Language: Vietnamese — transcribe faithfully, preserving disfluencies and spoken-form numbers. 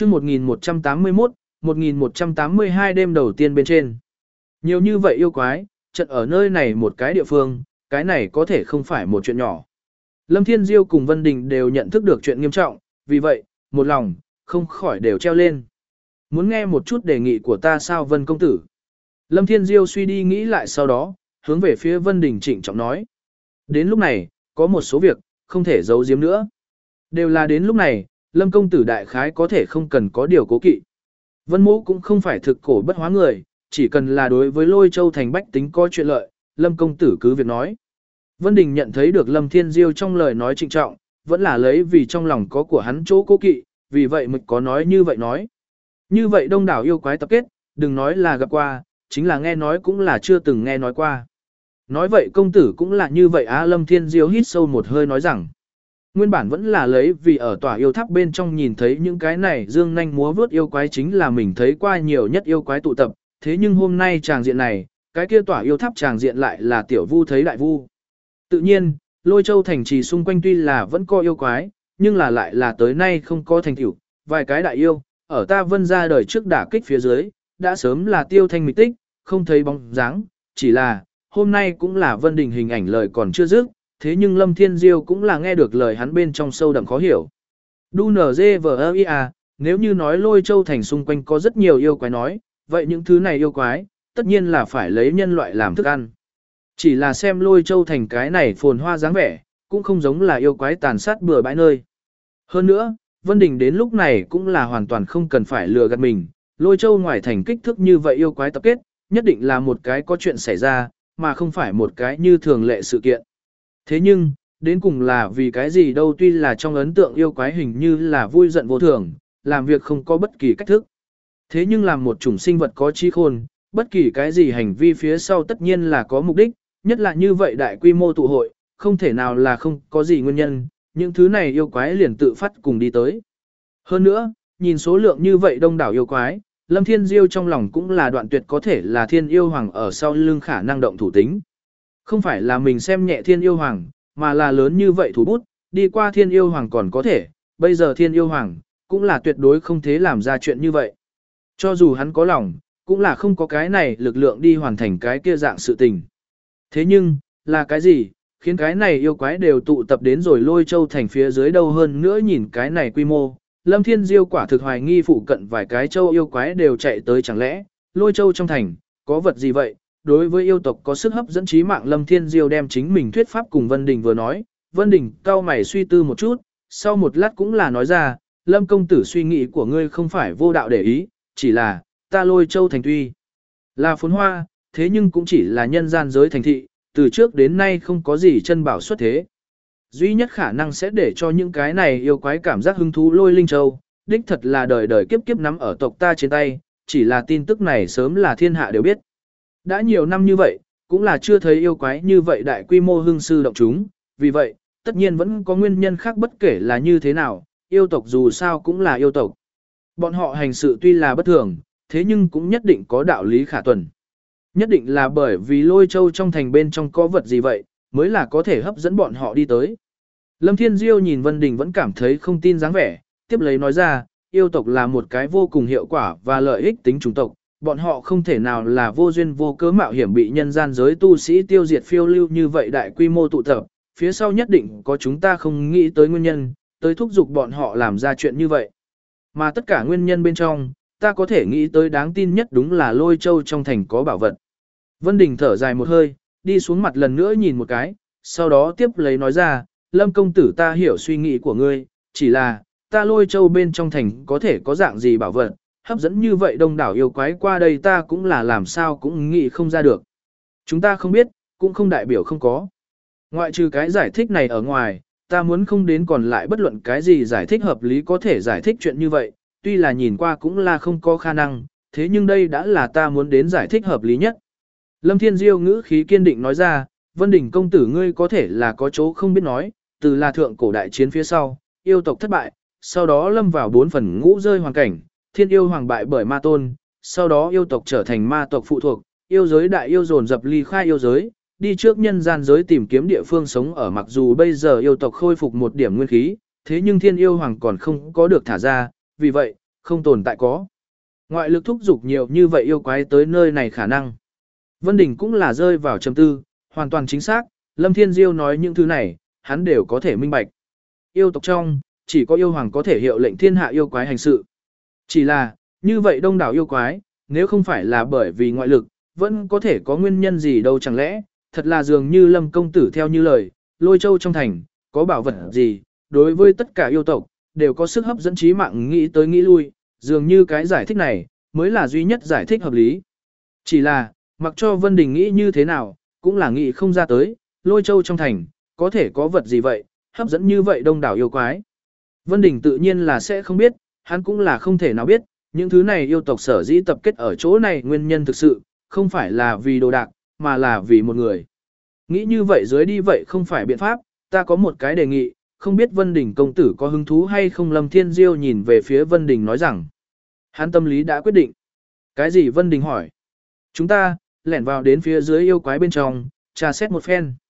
chương một nghìn một trăm tám mươi mốt, một nghìn một trăm tám mươi hai đêm đầu tiên bên trên. Nhiều như vậy yêu quái, trận ở nơi này một cái địa phương, cái này có thể không phải một chuyện nhỏ. Lâm Thiên Diêu cùng Vân Đình đều nhận thức được chuyện nghiêm trọng, vì vậy, một lòng, không khỏi đều treo lên. Muốn nghe một chút đề nghị của ta sao Vân công tử? Lâm Thiên Diêu suy đi nghĩ lại sau đó, hướng về phía Vân Đình trịnh trọng nói. Đến lúc này, có một số việc, không thể giấu giếm nữa. Đều là đến lúc này, Lâm công tử đại khái có thể không cần có điều cố kỵ. Vân Mỗ cũng không phải thực cổ bất hóa người, chỉ cần là đối với Lôi Châu thành bách tính có chuyện lợi, Lâm công tử cứ việc nói. Vân Đình nhận thấy được Lâm Thiên Diêu trong lời nói trịnh trọng, vẫn là lấy vì trong lòng có của hắn chỗ cố kỵ, vì vậy mới có nói như vậy nói. Như vậy đông đảo yêu quái tập kết, đừng nói là gặp qua, chính là nghe nói cũng là chưa từng nghe nói qua. Nói vậy công tử cũng là như vậy á. Lâm Thiên Diêu hít sâu một hơi nói rằng, nguyên bản vẫn là lấy vì ở tòa yêu tháp bên trong nhìn thấy những cái này dương nanh múa vướt yêu quái chính là mình thấy qua nhiều nhất yêu quái tụ tập, thế nhưng hôm nay tràng diện này, cái kia tòa yêu tháp tràng diện lại là tiểu vu thấy đại vu. Tự nhiên, Lôi Châu thành trì xung quanh tuy là vẫn có yêu quái, nhưng là lại là tới nay không có thành tựu, vài cái đại yêu, ở ta Vân gia đời trước đả kích phía dưới, đã sớm là tiêu thanh mịch tích, không thấy bóng dáng, chỉ là, hôm nay cũng là Vân Đình hình ảnh lời còn chưa dứt, thế nhưng Lâm Thiên Diêu cũng là nghe được lời hắn bên trong sâu đậm khó hiểu. Đu nờ dê vờ ia, nếu như nói Lôi Châu thành xung quanh có rất nhiều yêu quái nói, vậy những thứ này yêu quái, tất nhiên là phải lấy nhân loại làm thức ăn. Chỉ là xem Lôi Châu thành cái này phồn hoa dáng vẻ, cũng không giống là yêu quái tàn sát bừa bãi nơi. Hơn nữa, Vân Đình đến lúc này cũng là hoàn toàn không cần phải lừa gạt mình, Lôi Châu ngoài thành kích thước như vậy yêu quái tập kết, nhất định là một cái có chuyện xảy ra, mà không phải một cái như thường lệ sự kiện. Thế nhưng, đến cùng là vì cái gì đâu, tuy là trong ấn tượng yêu quái hình như là vui giận vô thường, làm việc không có bất kỳ cách thức. Thế nhưng làm một chủng sinh vật có trí khôn, bất kỳ cái gì hành vi phía sau tất nhiên là có mục đích, nhất là như vậy đại quy mô tụ hội, không thể nào là không có gì nguyên nhân, những thứ này yêu quái liền tự phát cùng đi tới. Hơn nữa, nhìn số lượng như vậy đông đảo yêu quái, Lâm Thiên Diêu trong lòng cũng là đoạn tuyệt có thể là thiên yêu hoàng ở sau lưng khả năng động thủ tính. Không phải là mình xem nhẹ thiên yêu hoàng, mà là lớn như vậy thủ bút, đi qua thiên yêu hoàng còn có thể, bây giờ thiên yêu hoàng, cũng là tuyệt đối không thể làm ra chuyện như vậy. Cho dù hắn có lòng, cũng là không có cái này lực lượng đi hoàn thành cái kia dạng sự tình. Thế nhưng, là cái gì, khiến cái này yêu quái đều tụ tập đến rồi Lôi Châu thành phía dưới đâu hơn nữa nhìn cái này quy mô. Lâm Thiên Diêu quả thực hoài nghi phụ cận vài cái châu yêu quái đều chạy tới chẳng lẽ, Lôi Châu trong thành, có vật gì vậy? Đối với yêu tộc có sức hấp dẫn trí mạng Lâm Thiên Diêu đem chính mình thuyết pháp cùng Vân Đình vừa nói, Vân Đình cau mày suy tư một chút, sau một lát cũng là nói ra, Lâm công tử suy nghĩ của ngươi không phải vô đạo để ý, chỉ là, ta Lôi Châu thành tuy là phồn hoa, thế nhưng cũng chỉ là nhân gian giới thành thị, từ trước đến nay không có gì chân bảo xuất thế. Duy nhất khả năng sẽ để cho những cái này yêu quái cảm giác hứng thú Lôi Linh Châu, đích thật là đời đời kiếp kiếp nắm ở tộc ta trên tay, chỉ là tin tức này sớm là thiên hạ đều biết. Đã nhiều năm như vậy, cũng là chưa thấy yêu quái như vậy đại quy mô hưng sư động chúng, vì vậy, tất nhiên vẫn có nguyên nhân khác bất kể là như thế nào, yêu tộc dù sao cũng là yêu tộc. Bọn họ hành sự tuy là bất thường, thế nhưng cũng nhất định có đạo lý khả tuần. Nhất định là bởi vì Lôi Châu trong thành bên trong có vật gì vậy, mới là có thể hấp dẫn bọn họ đi tới. Lâm Thiên Diêu nhìn Vân Đình vẫn cảm thấy không tin dáng vẻ, tiếp lấy nói ra, yêu tộc là một cái vô cùng hiệu quả và lợi ích tính chủng tộc, bọn họ không thể nào là vô duyên vô cớ mạo hiểm bị nhân gian giới tu sĩ tiêu diệt phiêu lưu như vậy đại quy mô tụ tập, phía sau nhất định có chúng ta không nghĩ tới nguyên nhân, tới thúc giục bọn họ làm ra chuyện như vậy. Mà tất cả nguyên nhân bên trong, ta có thể nghĩ tới đáng tin nhất đúng là Lôi Châu trong thành có bảo vật. Vân Đình thở dài một hơi, đi xuống mặt lần nữa nhìn một cái, sau đó tiếp lấy nói ra, Lâm công tử ta hiểu suy nghĩ của ngươi, chỉ là, ta Lôi Châu bên trong thành có thể có dạng gì bảo vật, hấp dẫn như vậy đông đảo yêu quái qua đây ta cũng là làm sao cũng nghĩ không ra được. Chúng ta không biết, cũng không đại biểu không có. Ngoại trừ cái giải thích này ở ngoài, ta muốn không đến còn lại bất luận cái gì giải thích hợp lý có thể giải thích chuyện như vậy, tuy là nhìn qua cũng là không có khả năng, thế nhưng đây đã là ta muốn đến giải thích hợp lý nhất. Lâm Thiên Diêu ngữ khí kiên định nói ra, Vân Đình công tử ngươi có thể là có chỗ không biết nói, từ là thượng cổ đại chiến phía sau, yêu tộc thất bại, sau đó lâm vào bốn phần ngũ rơi hoàn cảnh, thiên yêu hoàng bại bởi ma tôn, sau đó yêu tộc trở thành ma tộc phụ thuộc, yêu giới đại yêu dồn dập ly khai yêu giới, đi trước nhân gian giới tìm kiếm địa phương sống ở mặc dù bây giờ yêu tộc khôi phục một điểm nguyên khí, thế nhưng thiên yêu hoàng còn không có được thả ra, vì vậy, không tồn tại có. Ngoại lực thúc giục nhiều như vậy yêu quái tới nơi này khả năng. Vân Đình cũng là rơi vào trầm tư, hoàn toàn chính xác, Lâm Thiên Diêu nói những thứ này, hắn đều có thể minh bạch. Yêu tộc trong, chỉ có yêu hoàng có thể hiệu lệnh thiên hạ yêu quái hành sự. Chỉ là, như vậy đông đảo yêu quái, nếu không phải là bởi vì ngoại lực, vẫn có thể có nguyên nhân gì đâu chẳng lẽ, thật là dường như Lâm công tử theo như lời, Lôi Châu trong thành, có bảo vật gì, đối với tất cả yêu tộc, đều có sức hấp dẫn trí mạng nghĩ tới nghĩ lui, dường như cái giải thích này, mới là duy nhất giải thích hợp lý. Chỉ là, mặc cho Vân Đình nghĩ như thế nào, cũng là nghĩ không ra tới, Lôi Châu trong thành, có thể có vật gì vậy, hấp dẫn như vậy đông đảo yêu quái. Vân Đình tự nhiên là sẽ không biết, hắn cũng là không thể nào biết, những thứ này yêu tộc sở dĩ tập kết ở chỗ này nguyên nhân thực sự, không phải là vì đồ đạc, mà là vì một người. Nghĩ như vậy dưới đi vậy không phải biện pháp, ta có một cái đề nghị, không biết Vân Đình công tử có hứng thú hay không. Lâm Thiên Diêu nhìn về phía Vân Đình nói rằng, hắn tâm lý đã quyết định. Cái gì? Vân Đình hỏi. Chúng ta, lẻn vào đến phía dưới yêu quái bên trong, tra xét một phen.